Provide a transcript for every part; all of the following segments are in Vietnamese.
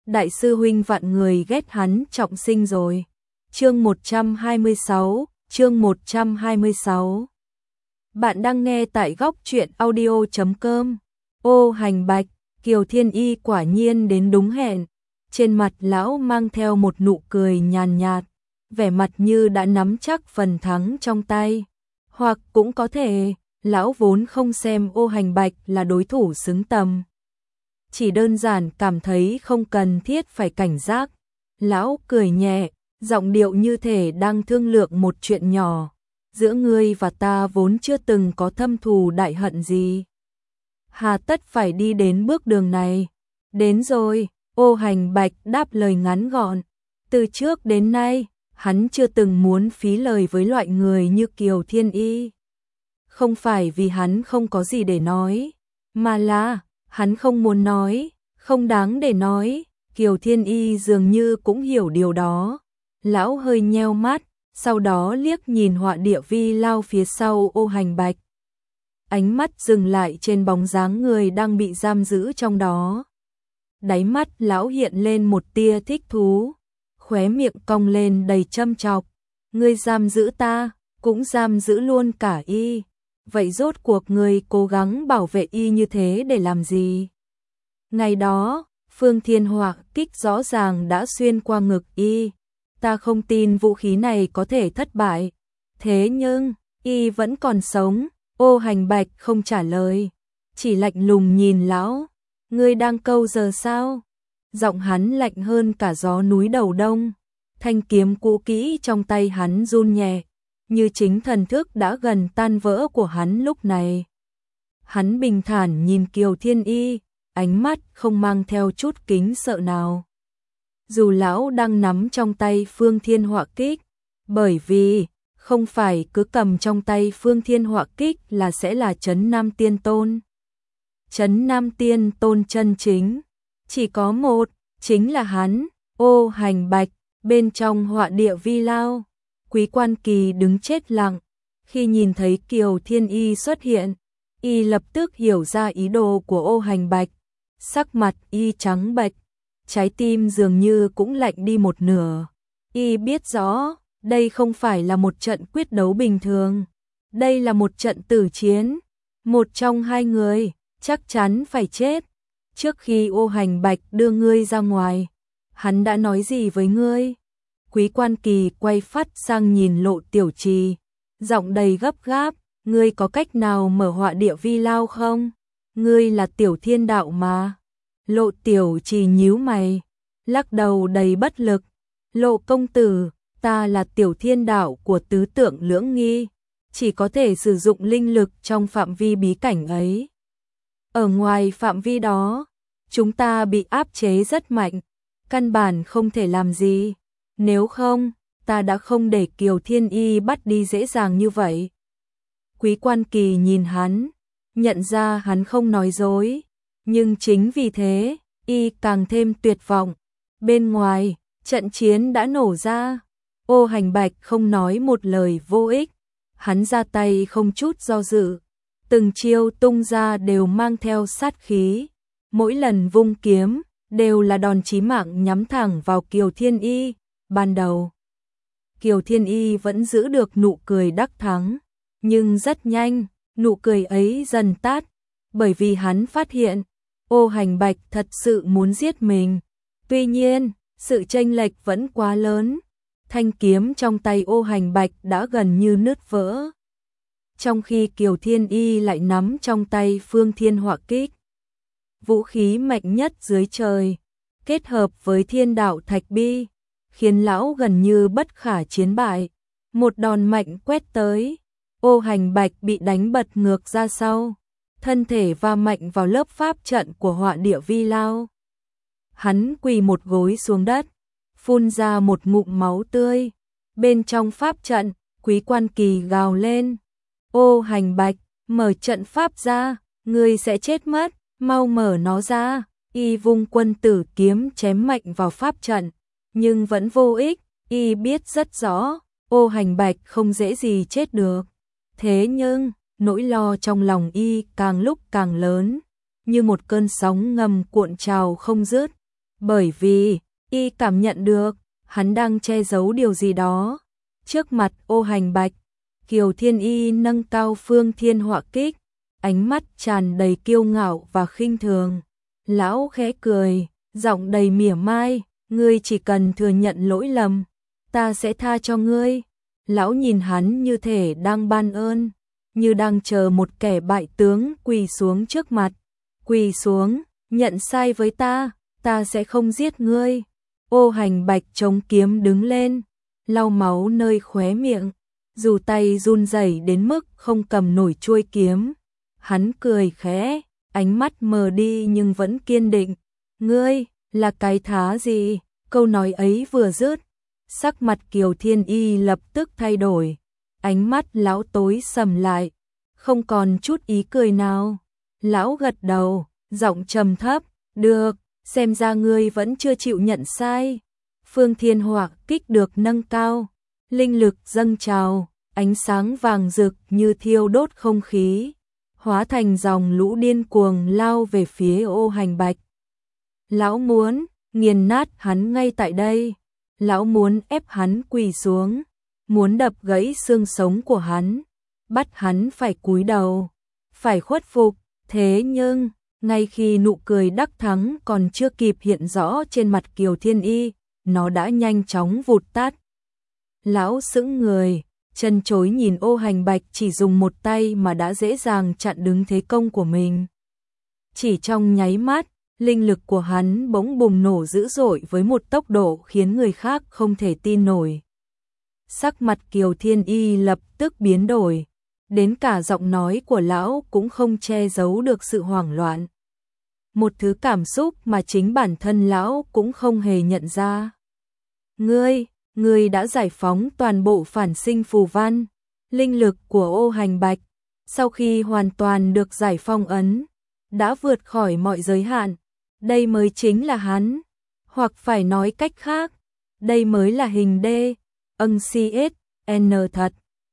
đại sư huynh vạn người ghét hắn trọng sinh rồi. Chương 126. Bạn đang nghe tại góc truyện audio.com. Ô Hành Bạch, Kiều Thiên Y quả nhiên đến đúng hẹn. Trên mặt lão mang theo một nụ cười nhàn nhạt, vẻ mặt như đã nắm chắc phần thắng trong tay. Hoặc cũng có thể, lão vốn không xem Ô Hành Bạch là đối thủ xứng tầm. Chỉ đơn giản cảm thấy không cần thiết phải cảnh giác. Lão cười nhẹ, giọng điệu như thể đang thương lượng một chuyện nhỏ. Giữa ngươi và ta vốn chưa từng có thâm thù đại hận gì. Hà tất phải đi đến bước đường này. Đến rồi, Ô Hành Bạch đáp lời ngắn gọn. Từ trước đến nay, hắn chưa từng muốn phí lời với loại người như Kiều Thiên Y. Không phải vì hắn không có gì để nói, mà là hắn không muốn nói, không đáng để nói. Kiều Thiên Y dường như cũng hiểu điều đó. Lão hơi nheo mắt, sau đó liếc nhìn họa địa vi lao phía sau Ô Hành Bạch. Ánh mắt dừng lại trên bóng dáng người đang bị giam giữ trong đó. Đáy mắt lão hiện lên một tia thích thú, khóe miệng cong lên đầy châm chọc. Ngươi giam giữ ta, cũng giam giữ luôn cả y. Vậy rốt cuộc ngươi cố gắng bảo vệ y như thế để làm gì? Ngày đó, Phương Thiên Họa kích rõ ràng đã xuyên qua ngực y. Ta không tin vũ khí này có thể thất bại. Thế nhưng, y vẫn còn sống. Ô Hành Bạch không trả lời, chỉ lạnh lùng nhìn lão. Ngươi đang câu giờ sao? Giọng hắn lạnh hơn cả gió núi đầu đông. Thanh kiếm cũ kỹ trong tay hắn run nhẹ, như chính thần thức đã gần tan vỡ của hắn lúc này. Hắn bình thản nhìn Kiều Thiên Y, ánh mắt không mang theo chút kính sợ nào. Dù lão đang nắm trong tay Phương Thiên Họa Kích, bởi vì không phải cứ cầm trong tay Phương Thiên Họa Kích là sẽ là Trấn Nam Tiên Tôn. Trấn Nam Tiên Tôn chân chính, chỉ có một, chính là hắn, Ô Hành Bạch. Bên trong họa địa vi lao, Quý Quan Kỳ đứng chết lặng. Khi nhìn thấy Kiều Thiên Y xuất hiện, y lập tức hiểu ra ý đồ của Ô Hành Bạch. Sắc mặt y trắng bệch, trái tim dường như cũng lạnh đi một nửa. Y biết rõ, đây không phải là một trận quyết đấu bình thường. Đây là một trận tử chiến. Một trong hai người chắc chắn phải chết. Trước khi Ô Hành Bạch đưa ngươi ra ngoài, hắn đã nói gì với ngươi? Quý Quan Kỳ quay phát sang nhìn Lộ Tiểu Trì, giọng đầy gấp gáp. Ngươi có cách nào mở họa địa vi lao không? Ngươi là Tiểu Thiên Đạo mà. Lộ Tiểu Trì nhíu mày, lắc đầu đầy bất lực. Lộ công tử, ta là Tiểu Thiên Đạo của tứ tượng lưỡng nghi, chỉ có thể sử dụng linh lực trong phạm vi bí cảnh ấy. Ở ngoài phạm vi đó, chúng ta bị áp chế rất mạnh, căn bản không thể làm gì. Nếu không, ta đã không để Kiều Thiên Y bắt đi dễ dàng như vậy. Quý Quan Kỳ nhìn hắn, nhận ra hắn không nói dối, nhưng chính vì thế, y càng thêm tuyệt vọng. Bên ngoài, trận chiến đã nổ ra. Ô Hành Bạch không nói một lời vô ích, hắn ra tay không chút do dự. Từng chiêu tung ra đều mang theo sát khí, mỗi lần vung kiếm đều là đòn chí mạng nhắm thẳng vào Kiều Thiên Y. Ban đầu, Kiều Thiên Y vẫn giữ được nụ cười đắc thắng, nhưng rất nhanh, nụ cười ấy dần tắt, bởi vì hắn phát hiện, Ô Hành Bạch thật sự muốn giết mình. Tuy nhiên, sự chênh lệch vẫn quá lớn, thanh kiếm trong tay Ô Hành Bạch đã gần như nứt vỡ. Trong khi Kiều Thiên Y lại nắm trong tay Phương Thiên Họa Kích, vũ khí mạnh nhất dưới trời, kết hợp với Thiên Đạo Thạch Bi, khiến lão gần như bất khả chiến bại. Một đòn mạnh quét tới, Ô Hành Bạch bị đánh bật ngược ra sau, thân thể va mạnh vào lớp pháp trận của họa địa vi lao. Hắn quỳ một gối xuống đất, phun ra một ngụm máu tươi. Bên trong pháp trận, Quý Quan Kỳ gào lên: Ô Hành Bạch, mở trận pháp ra, ngươi sẽ chết mất, mau mở nó ra. Y vung quân tử kiếm chém mạnh vào pháp trận, nhưng vẫn vô ích. Y biết rất rõ, Ô Hành Bạch không dễ gì chết được. Thế nhưng, nỗi lo trong lòng y càng lúc càng lớn, như một cơn sóng ngầm cuộn trào không dứt. bởi vì y cảm nhận được hắn đang che giấu điều gì đó. Trước mặt Ô Hành Bạch, Kiều Thiên Y nâng cao Phương Thiên Họa Kích, ánh mắt tràn đầy kiêu ngạo và khinh thường. Lão khẽ cười, giọng đầy mỉa mai, ngươi chỉ cần thừa nhận lỗi lầm, ta sẽ tha cho ngươi. Lão nhìn hắn như thể đang ban ơn, như đang chờ một kẻ bại tướng quỳ xuống trước mặt. Quỳ xuống, nhận sai với ta sẽ không giết ngươi. Ô Hành Bạch chống kiếm đứng lên, lau máu nơi khóe miệng, dù tay run rẩy đến mức không cầm nổi chuôi kiếm. Hắn cười khẽ, ánh mắt mờ đi nhưng vẫn kiên định. Ngươi, là cái thá gì? Câu nói ấy vừa dứt, sắc mặt Kiều Thiên Y lập tức thay đổi. Ánh mắt lão tối sầm lại, không còn chút ý cười nào. Lão gật đầu, giọng trầm thấp, được, xem ra ngươi vẫn chưa chịu nhận sai. Phương Thiên Họa Kích được nâng cao, linh lực dâng trào, ánh sáng vàng rực như thiêu đốt không khí, hóa thành dòng lũ điên cuồng lao về phía Ô Hành Bạch. Lão muốn nghiền nát hắn ngay tại đây, lão muốn ép hắn quỳ xuống, muốn đập gãy xương sống của hắn, bắt hắn phải cúi đầu, phải khuất phục. Thế nhưng, ngay khi nụ cười đắc thắng còn chưa kịp hiện rõ trên mặt Kiều Thiên Y, nó đã nhanh chóng vụt tắt. Lão sững người, chân chối nhìn Ô Hành Bạch chỉ dùng một tay mà đã dễ dàng chặn đứng thế công của mình. Chỉ trong nháy mắt, linh lực của hắn bỗng bùng nổ dữ dội với một tốc độ khiến người khác không thể tin nổi. Sắc mặt Kiều Thiên Y lập tức biến đổi, đến cả giọng nói của lão cũng không che giấu được sự hoảng loạn. Một thứ cảm xúc mà chính bản thân lão cũng không hề nhận ra. Ngươi đã giải phóng toàn bộ phản sinh phù văn, linh lực của Ô Hành Bạch, sau khi hoàn toàn được giải phong ấn, đã vượt khỏi mọi giới hạn. Đây mới chính là hắn, hoặc phải nói cách khác, đây mới là hình DNCSN thật.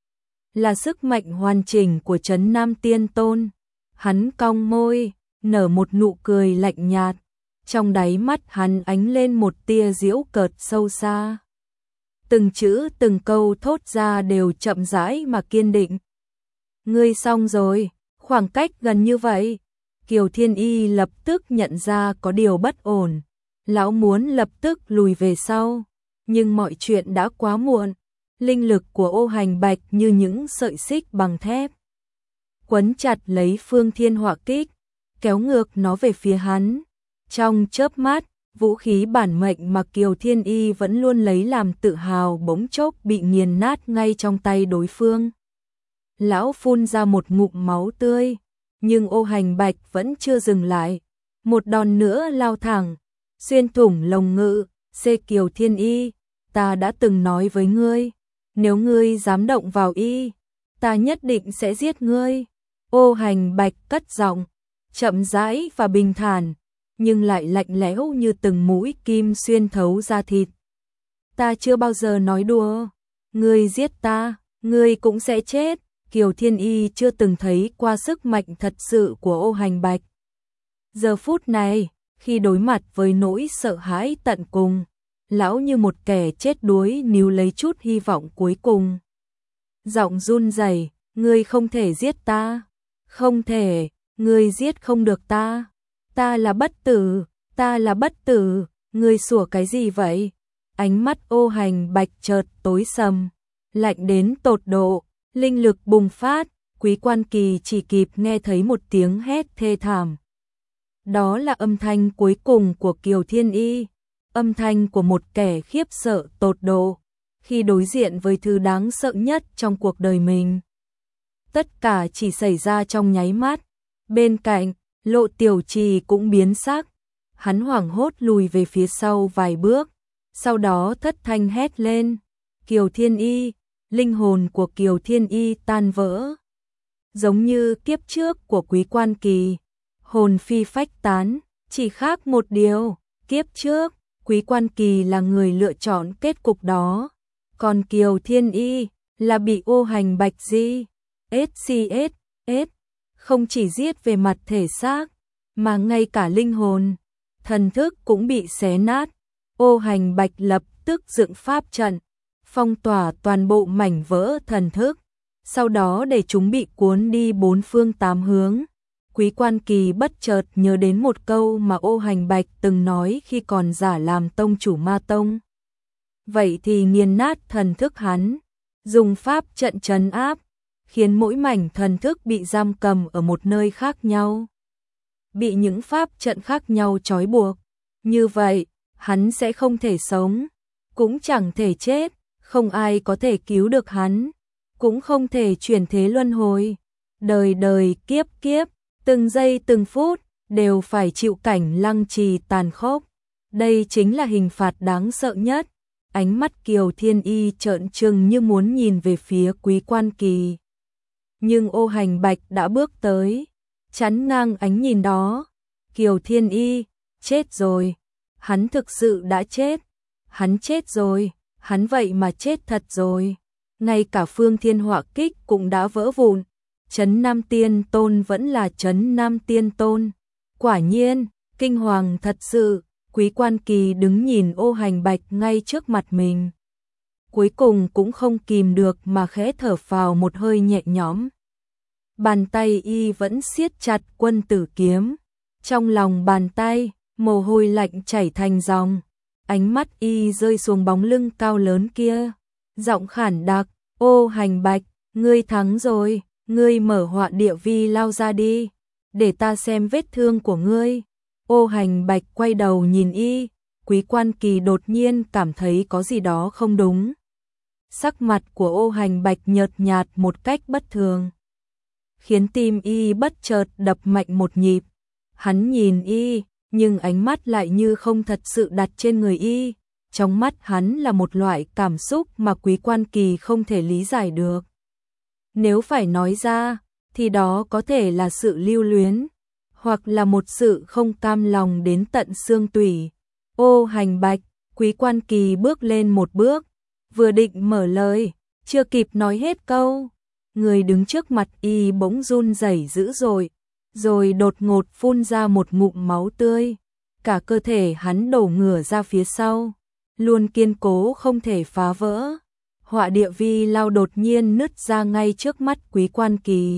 Là sức mạnh hoàn chỉnh của Trấn Nam Tiên Tôn. Hắn cong môi, nở một nụ cười lạnh nhạt, trong đáy mắt hắn ánh lên một tia giễu cợt sâu xa. Từng chữ từng câu thốt ra đều chậm rãi mà kiên định. Ngươi xong rồi, khoảng cách gần như vậy. Kiều Thiên Y lập tức nhận ra có điều bất ổn. Lão muốn lập tức lùi về sau, nhưng mọi chuyện đã quá muộn. Linh lực của Ô Hành Bạch như những sợi xích bằng thép, quấn chặt lấy Phương Thiên Họa Kích, kéo ngược nó về phía hắn. Trong chớp mắt, vũ khí bản mệnh mà Kiều Thiên Y vẫn luôn lấy làm tự hào bỗng chốc bị nghiền nát ngay trong tay đối phương. Lão phun ra một ngụm máu tươi, nhưng Ô Hành Bạch vẫn chưa dừng lại. Một đòn nữa lao thẳng, xuyên thủng lồng ngực. Kiều Thiên Y, ta đã từng nói với ngươi, nếu ngươi dám động vào y, ta nhất định sẽ giết ngươi. Ô Hành Bạch cất giọng, chậm rãi và bình thản, nhưng lại lạnh lẽo như từng mũi kim xuyên thấu da thịt. Ta chưa bao giờ nói đùa, ngươi giết ta, ngươi cũng sẽ chết. Kiều Thiên Y chưa từng thấy qua sức mạnh thật sự của Ô Hành Bạch. Giờ phút này, khi đối mặt với nỗi sợ hãi tận cùng, lão như một kẻ chết đuối níu lấy chút hy vọng cuối cùng. Giọng run rẩy, ngươi không thể giết ta, không thể, ngươi giết không được ta. Ta là bất tử, ta là bất tử, ngươi sủa cái gì vậy? Ánh mắt Ô Hành Bạch chợt tối sầm, lạnh đến tột độ, linh lực bùng phát, Quý Quan Kỳ chỉ kịp nghe thấy một tiếng hét thê thảm. Đó là âm thanh cuối cùng của Kiều Thiên Y, âm thanh của một kẻ khiếp sợ tột độ, khi đối diện với thứ đáng sợ nhất trong cuộc đời mình. Tất cả chỉ xảy ra trong nháy mắt. Bên cạnh, Lộ Tiểu Trì cũng biến sắc, hắn hoảng hốt lùi về phía sau vài bước, sau đó thất thanh hét lên, Kiều Thiên Y, linh hồn của Kiều Thiên Y tan vỡ. Giống như kiếp trước của Quý Quan Kỳ, hồn phi phách tán, chỉ khác một điều, kiếp trước, Quý Quan Kỳ là người lựa chọn kết cục đó, còn Kiều Thiên Y là bị Ô Hành Bạch SCSS không chỉ giết về mặt thể xác, mà ngay cả linh hồn, thần thức cũng bị xé nát. Ô Hành Bạch lập tức dựng pháp trận, phong tỏa toàn bộ mảnh vỡ thần thức, sau đó để chúng bị cuốn đi bốn phương tám hướng. Quý Quan Kỳ bất chợt nhớ đến một câu mà Ô Hành Bạch từng nói khi còn giả làm tông chủ Ma Tông. Vậy thì nghiền nát thần thức hắn, dùng pháp trận trấn áp, khiến mỗi mảnh thần thức bị giam cầm ở một nơi khác nhau, bị những pháp trận khác nhau trói buộc. Như vậy, hắn sẽ không thể sống, cũng chẳng thể chết, không ai có thể cứu được hắn, cũng không thể chuyển thế luân hồi. Đời đời kiếp kiếp, từng giây từng phút, đều phải chịu cảnh lăng trì tàn khốc. Đây chính là hình phạt đáng sợ nhất. Ánh mắt Kiều Thiên Y trợn trừng như muốn nhìn về phía Quý Quan Kỳ. Nhưng Ô Hành Bạch đã bước tới, chắn ngang ánh nhìn đó. Kiều Thiên Y, chết rồi. Hắn thực sự đã chết. Hắn chết rồi, hắn vậy mà chết thật rồi. Ngay cả Phương Thiên Họa Kích cũng đã vỡ vụn. Trấn Nam Tiên Tôn vẫn là Trấn Nam Tiên Tôn. Quả nhiên, kinh hoàng thật sự. Quý Quan Kỳ đứng nhìn Ô Hành Bạch ngay trước mặt mình. Cuối cùng cũng không kìm được mà khẽ thở phào một hơi nhẹ nhõm. Bàn tay y vẫn siết chặt Quân Tử Kiếm. Trong lòng bàn tay, mồ hôi lạnh chảy thành dòng. Ánh mắt y rơi xuống bóng lưng cao lớn kia. Giọng khản đặc, Ô Hành Bạch, ngươi thắng rồi, ngươi mở họa địa vi lao ra đi, để ta xem vết thương của ngươi. Ô Hành Bạch quay đầu nhìn y, Quý Quan Kỳ đột nhiên cảm thấy có gì đó không đúng. Sắc mặt của Ô Hành Bạch nhợt nhạt một cách bất thường, khiến tim y bất chợt đập mạnh một nhịp. Hắn nhìn y, nhưng ánh mắt lại như không thật sự đặt trên người y. Trong mắt hắn là một loại cảm xúc mà Quý Quan Kỳ không thể lý giải được. Nếu phải nói ra, thì đó có thể là sự lưu luyến, hoặc là một sự không cam lòng đến tận xương tủy. Ô Hành Bạch, Quý Quan Kỳ bước lên một bước, vừa định mở lời, chưa kịp nói hết câu, người đứng trước mặt y bỗng run rẩy dữ dội, rồi đột ngột phun ra một ngụm máu tươi. Cả cơ thể hắn đổ ngửa ra phía sau, luôn kiên cố không thể phá vỡ. Họa địa vi lao đột nhiên nứt ra ngay trước mắt Quý Quan Kỳ.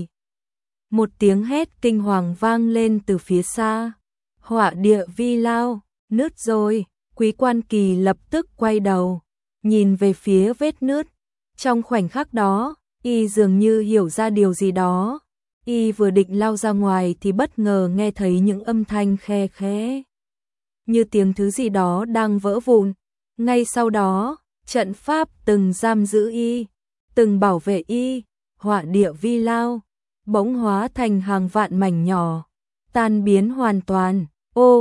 Một tiếng hét kinh hoàng vang lên từ phía xa. Họa địa vi lao, nứt rồi. Quý Quan Kỳ lập tức quay đầu, nhìn về phía vết nứt. Trong khoảnh khắc đó, y dường như hiểu ra điều gì đó. Y vừa định lao ra ngoài thì bất ngờ nghe thấy những âm thanh khe khẽ, như tiếng thứ gì đó đang vỡ vụn. Ngay sau đó, trận pháp từng giam giữ y, từng bảo vệ y, họa địa vi lao, bỗng hóa thành hàng vạn mảnh nhỏ, tan biến hoàn toàn. Ô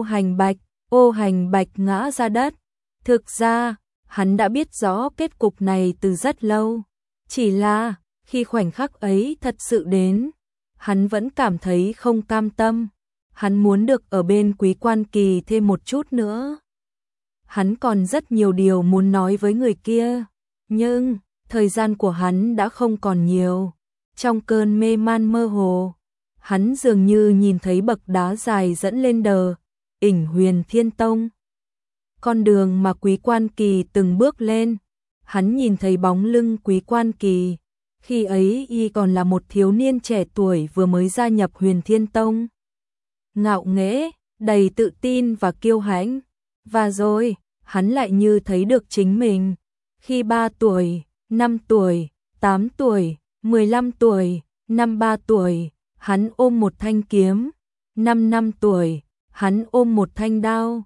Hành Bạch ngã ra đất. Thực ra, hắn đã biết rõ kết cục này từ rất lâu. Chỉ là, khi khoảnh khắc ấy thật sự đến, hắn vẫn cảm thấy không cam tâm. Hắn muốn được ở bên Quý Quan Kỳ thêm một chút nữa. Hắn còn rất nhiều điều muốn nói với người kia, nhưng thời gian của hắn đã không còn nhiều. Trong cơn mê man mơ hồ, hắn dường như nhìn thấy bậc đá dài dẫn lên ỉnh Huyền Thiên Tông. Con đường mà Quý Quan Kỳ từng bước lên, hắn nhìn thấy bóng lưng Quý Quan Kỳ. Khi ấy y còn là một thiếu niên trẻ tuổi vừa mới gia nhập Huyền Thiên Tông. Ngạo nghễ, đầy tự tin và kiêu hãnh. Và rồi, hắn lại như thấy được chính mình. Khi 3 tuổi, 5 tuổi, 8 tuổi, 15 tuổi, 53 tuổi, hắn ôm một thanh kiếm. 5 tuổi, hắn ôm một thanh đao.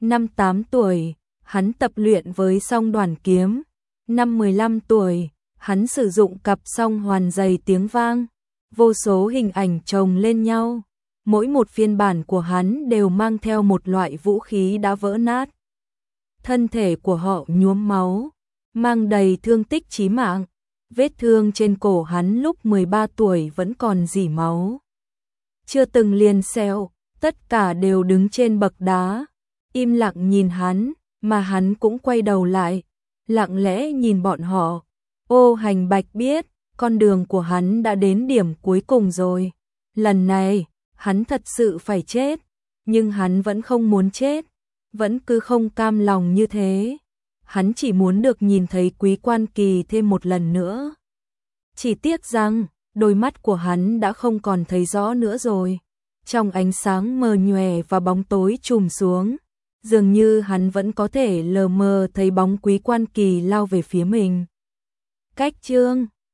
8 tuổi, hắn tập luyện với song đoàn kiếm. 15 tuổi, hắn sử dụng cặp song hoàn dày tiếng vang. Vô số hình ảnh chồng lên nhau. Mỗi một phiên bản của hắn đều mang theo một loại vũ khí đã vỡ nát. Thân thể của họ nhuốm máu, mang đầy thương tích chí mạng. Vết thương trên cổ hắn lúc 13 tuổi vẫn còn rỉ máu. Chưa từng liền xẹo, tất cả đều đứng trên bậc đá, im lặng nhìn hắn, mà hắn cũng quay đầu lại, lặng lẽ nhìn bọn họ. Ô Hành Bạch biết, con đường của hắn đã đến điểm cuối cùng rồi. Lần này, hắn thật sự phải chết, nhưng hắn vẫn không muốn chết. vẫn cứ không cam lòng như thế. Hắn chỉ muốn được nhìn thấy Quý Quan Kỳ thêm một lần nữa. Chỉ tiếc rằng, đôi mắt của hắn đã không còn thấy rõ nữa rồi. Trong ánh sáng mờ nhòe và bóng tối trùm xuống, dường như hắn vẫn có thể lờ mờ thấy bóng Quý Quan Kỳ lao về phía mình. Cách chương